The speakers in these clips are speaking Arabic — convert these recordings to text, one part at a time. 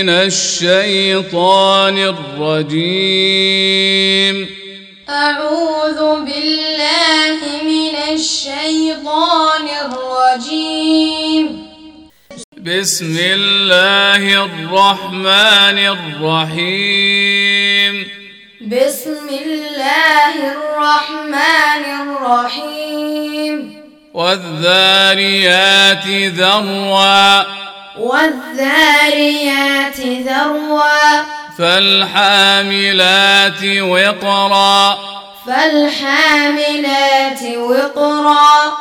الشيطان الرجيم. أعوذ بالله من الشيطان الرجيم. بسم الله الرحمن الرحيم. بسم الله الرحمن الرحيم. والذاريات ذروا. والذاريات ذروا. فالحاملات وقرا. فالحاملات وقرا.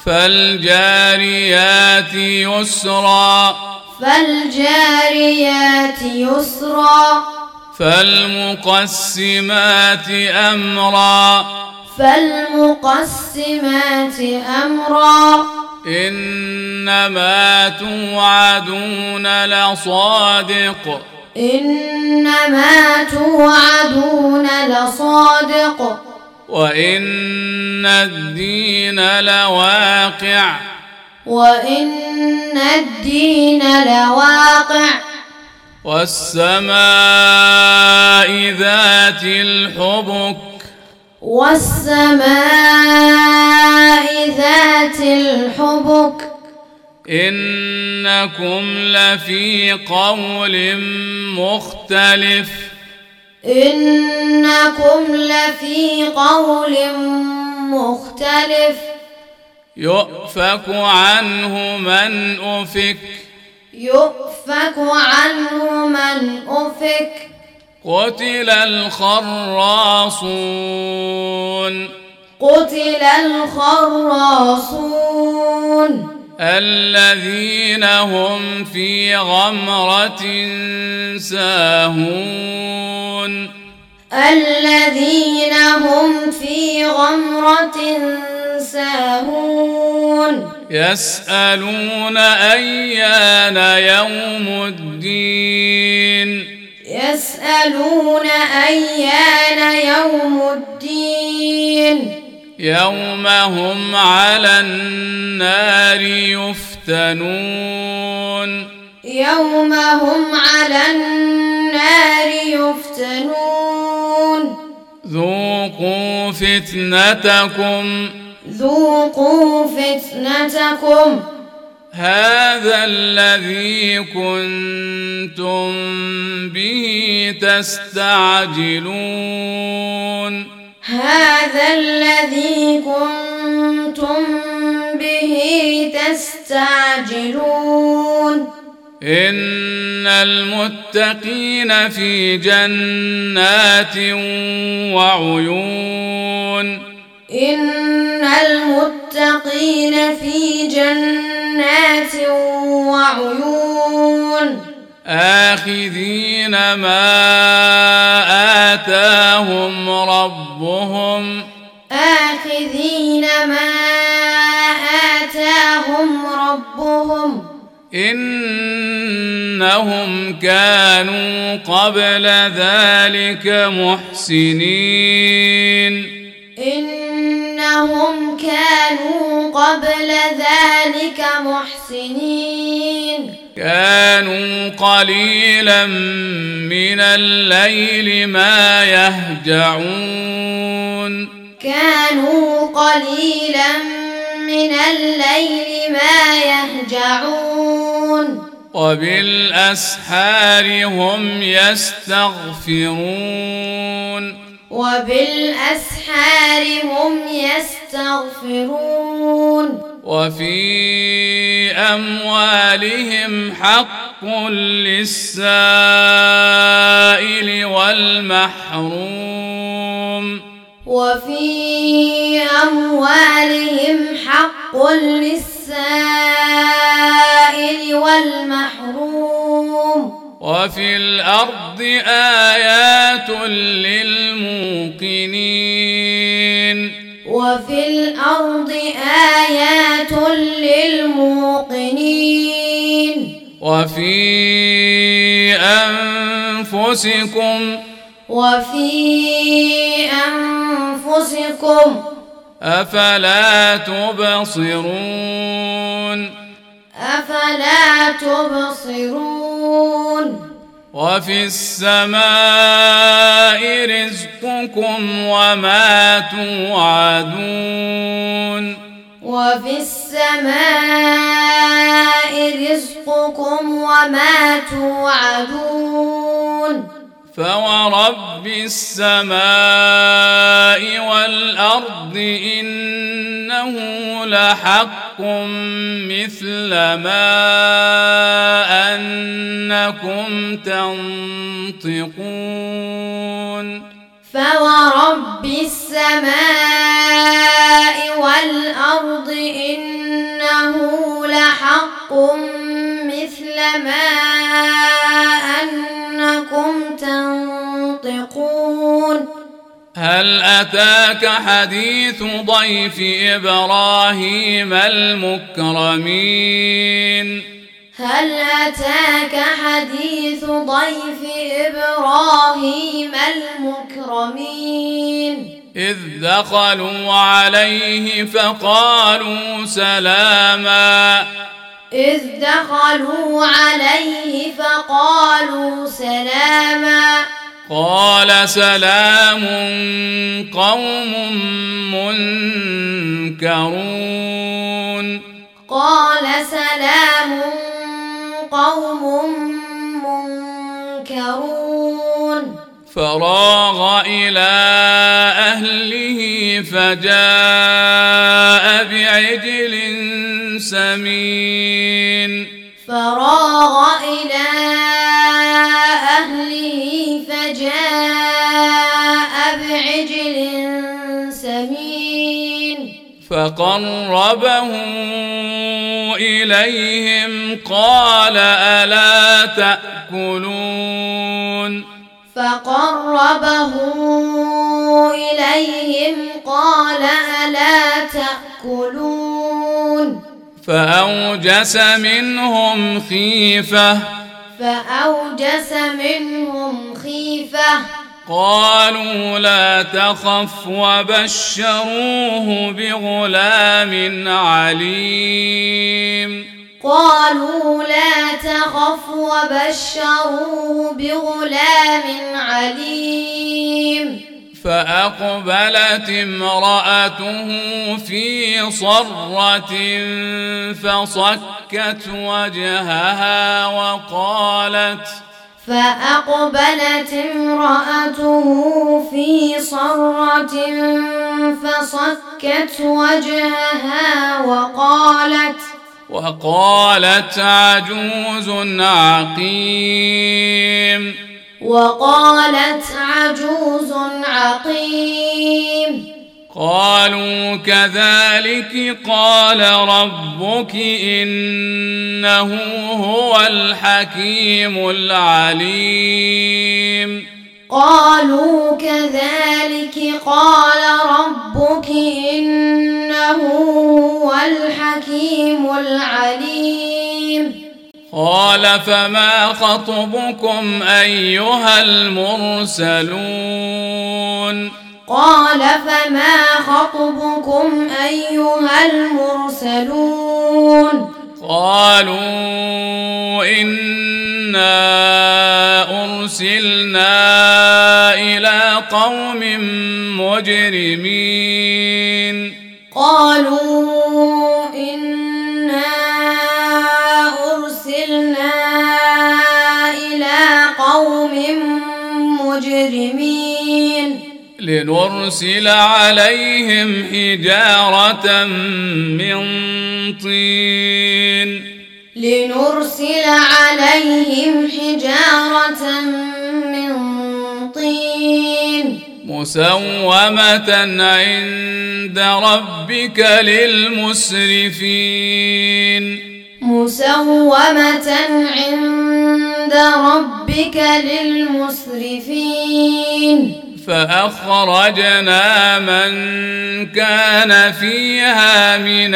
فالجاريات يسرا. فالجاريات يسرا. فالمقسمات أمرا. فالمقسمات أمرا. إنما توعدون لصادق. إنما توعدون لصادق. وإن الدين لواقع. وإن الدين لواقع. والسماء ذات الحبك. والسماء ذات الحبك. إنكم لفي قول مختلف. إنكم لفي قول مختلف. يؤفك عنه من أفك. يؤفك عنه من أفك. قتل الخراصون. قتل الخراصون. الذين هم في غمرة ساهون. الذين هم في غمرة ساهون. يسألون أيان يوم الدين. يسألون أيان يوم الدين. يوم هم على النار يفتنون. يوم هم على النار يفتنون. ذوقوا فتنتكم. ذوقوا فتنتكم. هذا الذي كنتم به تستعجلون. هذا الذي كنتم به تستعجلون. إن المتقين في جنات وعيون. إن المتقين في جنات وعيون. آخذين ما آتاهم ربهم. آخذين ما آتاهم ربهم. إنهم كانوا قبل ذلك محسنين. إنهم كانوا قبل ذلك محسنين. كانوا قليلا من الليل ما يهجعون. كانوا قليلا من الليل ما يهجعون. وبالأسحار هم يستغفرون. وبالأسحار هم يستغفرون. وفي أموالهم حق للسائل والمحروم. وفي أموالهم حق للسائل والمحروم. وفي الأرض آيات للموقنين. وفي الأرض آيات للموقنين. وفي أنفسكم. وفي أنفسكم. أفلا تبصرون. أفلا تبصرون. وفي السماء رزقكم وما توعدون وفي السماء رزقكم وما توعدون فورب السماء والأرض إنه لحق مثل ما أنكم تنطقون فورب السماء والأرض إنه لحق مثل ما أنكم تنطقون هل أتاك حديث ضيف إبراهيم المكرمين هل أتاك حديث ضيف إبراهيم المكرمين إذ دخلوا عليه فقالوا سلاما إذ دخلوا عليه فقالوا سلاما قال سلام قوم منكرون قال سلام قوم منكرون فراغ إلى أهله فجاء بعجل سمين فراغ إلى أهله فجاء بعجل سمين فقربه إليهم قال ألا تأكلون فقربه إليهم قال ألا تأكلون فأوجس منهم خيفة قالوا لا تخف وبشروه بغلام عليم قالوا لا تخف وبشروه بغلام عليم فأقبلت امرأته في صرة فصكت وجهها فأقبلت امرأته في صرة فصكت وجهها وقالت عجوز عقيم قالوا كذلك قال ربك إنه هو الحكيم العليم قالوا كذلك قال ربك إنه هو الحكيم العليم قال فما خطبكم أيها المرسلون قال فما خطبكم أيها المرسلون قالوا إنا أرسلنا إلى قوم مجرمين قالوا إنا أرسلنا إلى قوم مجرمين لنرسل عليهم حجارة من طين مسومة عند ربك للمسرفين فأخرجنا من كان فيها من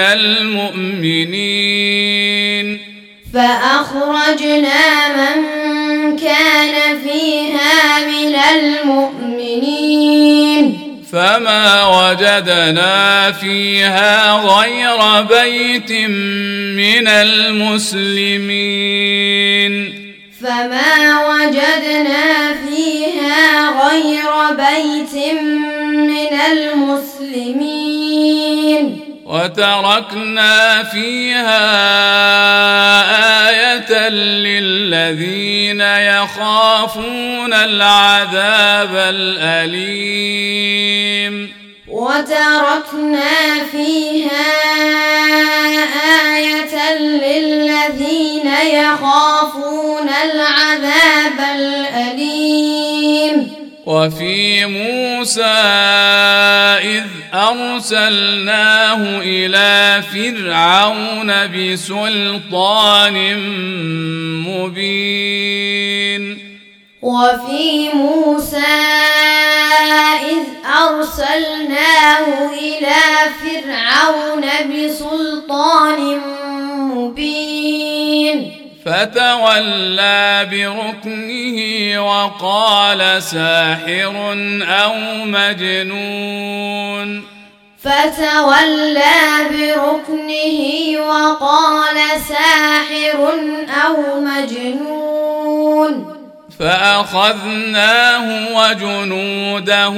المؤمنين فما وجدنا فيها غير بيت من المسلمين فما وجدنا فيها غير بيت من المسلمين وتركنا فيها آية للذين يخافون العذاب الأليم وتركنا فيها آية للذين يخافون العذاب الأليم وفي موسى إذ أرسلناه إلى فرعون بسلطان مبين وفي موسى إذ أرسلناه إلى فرعون بسلطان مبين فتولى بركنه وقال ساحر أو مجنون فتولى بركنه وقال ساحر أو مجنون فأخذناه وجنوده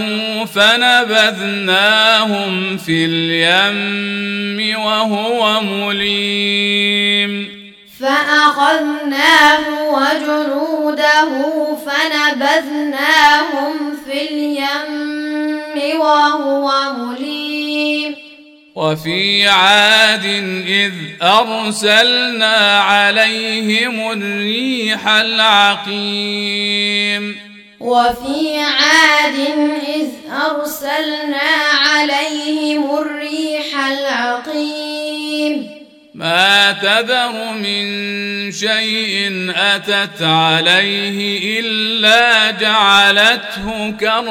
فنبذناهم في اليم وهو مليم فأخذناه وجنوده فنبذناهم في اليم وهو مليم وفي عاد إذ أرسلنا عليهم الريح العقيم وفي عاد إذ أرسلنا عليهم الريح العقيم ما تذر من شيء أتت عليه إلا جعلته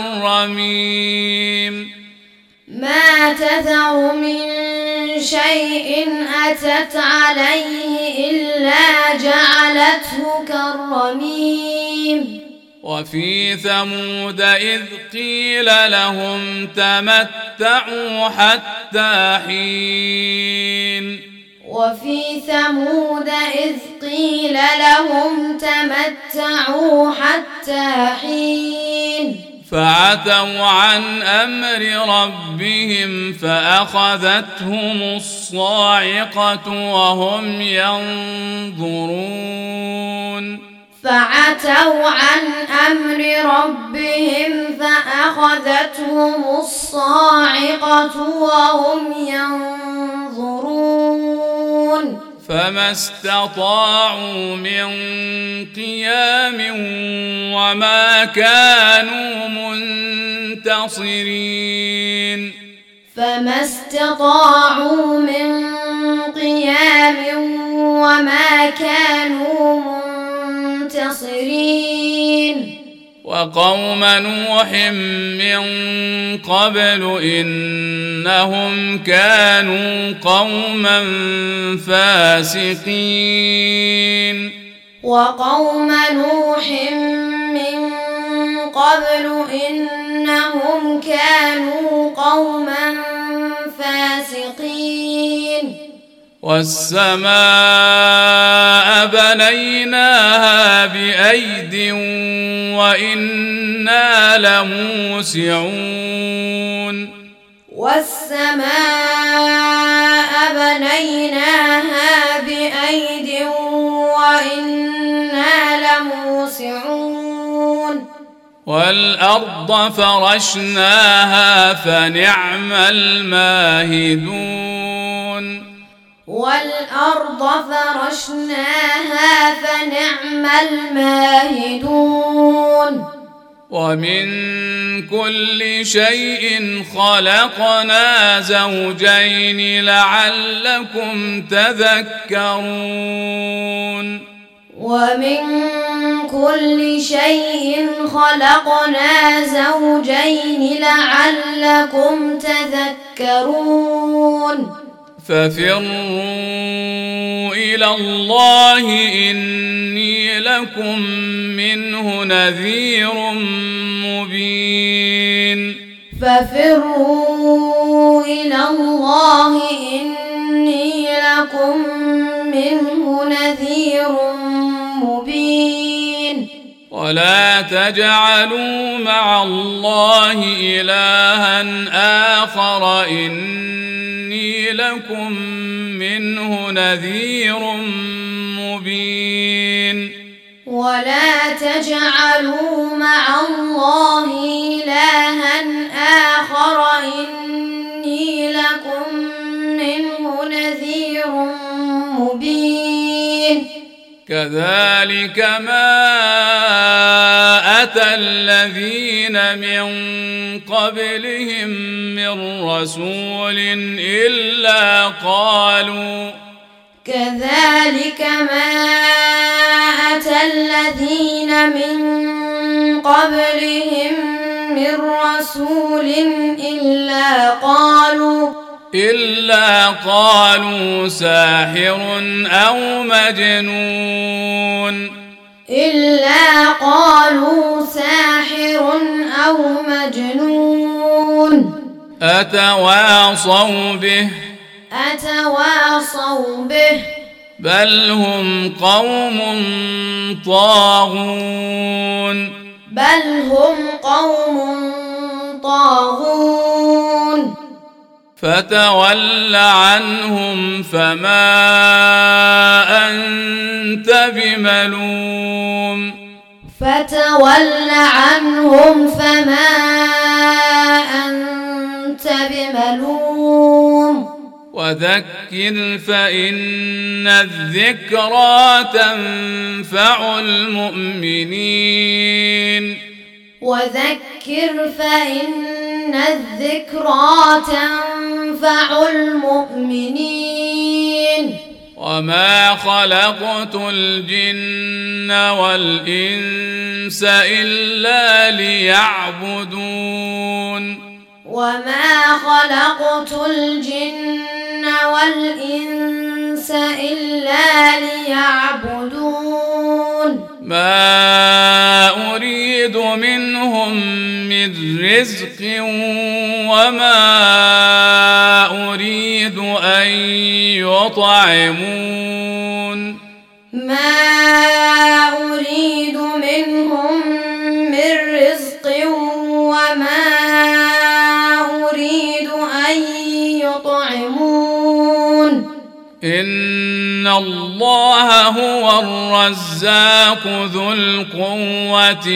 كالرميم ما تذر من شيء أتت عليه إلا جعلته كالرميم وفي ثمود إذ قيل لهم تمتعوا حتى حين وفي ثمود إذ قيل لهم تمتعوا حتى حين فعتوا عن أمر ربهم فأخذتهم الصاعقة وهم ينظرون فعتوا عن أمر ربهم فأخذتهم الصاعقة وهم ينظرون فما استطاعوا من قيام وما كانوا منتصرين فما استطاعوا من قيام وما كانوا منتصرين وقوم نوح من قبل إنهم كانوا قوما فاسقين وقوم نوح من قبل إنهم كانوا قوما فاسقين والسماء بنيناها بأيد وإنا لموسعون والسماء بنيناها بأيد وإنا لموسعون والأرض فرشناها فنعم الماهدون والأرض فرشناها فنعم الماهدون ومن كل شيء خلقنا زوجين لعلكم تذكرون ومن كل شيء خلقنا زوجين لعلكم تذكرون ففروا إلى الله إني لكم منه نذير مبين ففروا إلى الله إني لكم منه نذير مبين ولا تجعلوا مع الله إلها آخر إني لكم منه نذير مبين ولا تجعلوا مع الله إلها آخر إني لكم منه نذير مبين كذلك ما أتى الذين من قبلهم من رسول إلا قالوا كذلك ما أتى الذين من قبلهم من رسول إلا قالوا ساحر أو مجنون أتواصوا به بل هم قوم طاغون فتول عنهم فما أنت بملوم وذكر فإن الذكرى تنفع المؤمنين وما خلقت الجن والإنس إلا ليعبدون ما أريد منهم من رزق وما أريد أن يطعمون إن الله هو الرزاق ذو القوة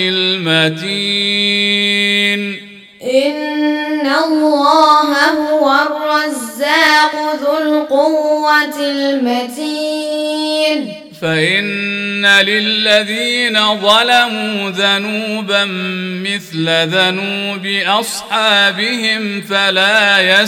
المتين فإن للذين ظلموا ذنوبا مثل ذنوب أصحابهم فلا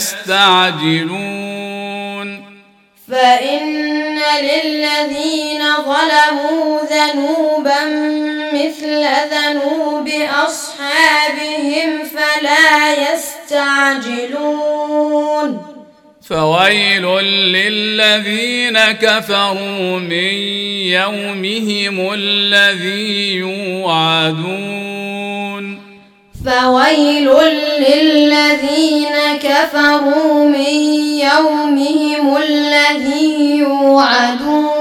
يستعجلون فويل للذين كفروا من يومهم الذي يوعدون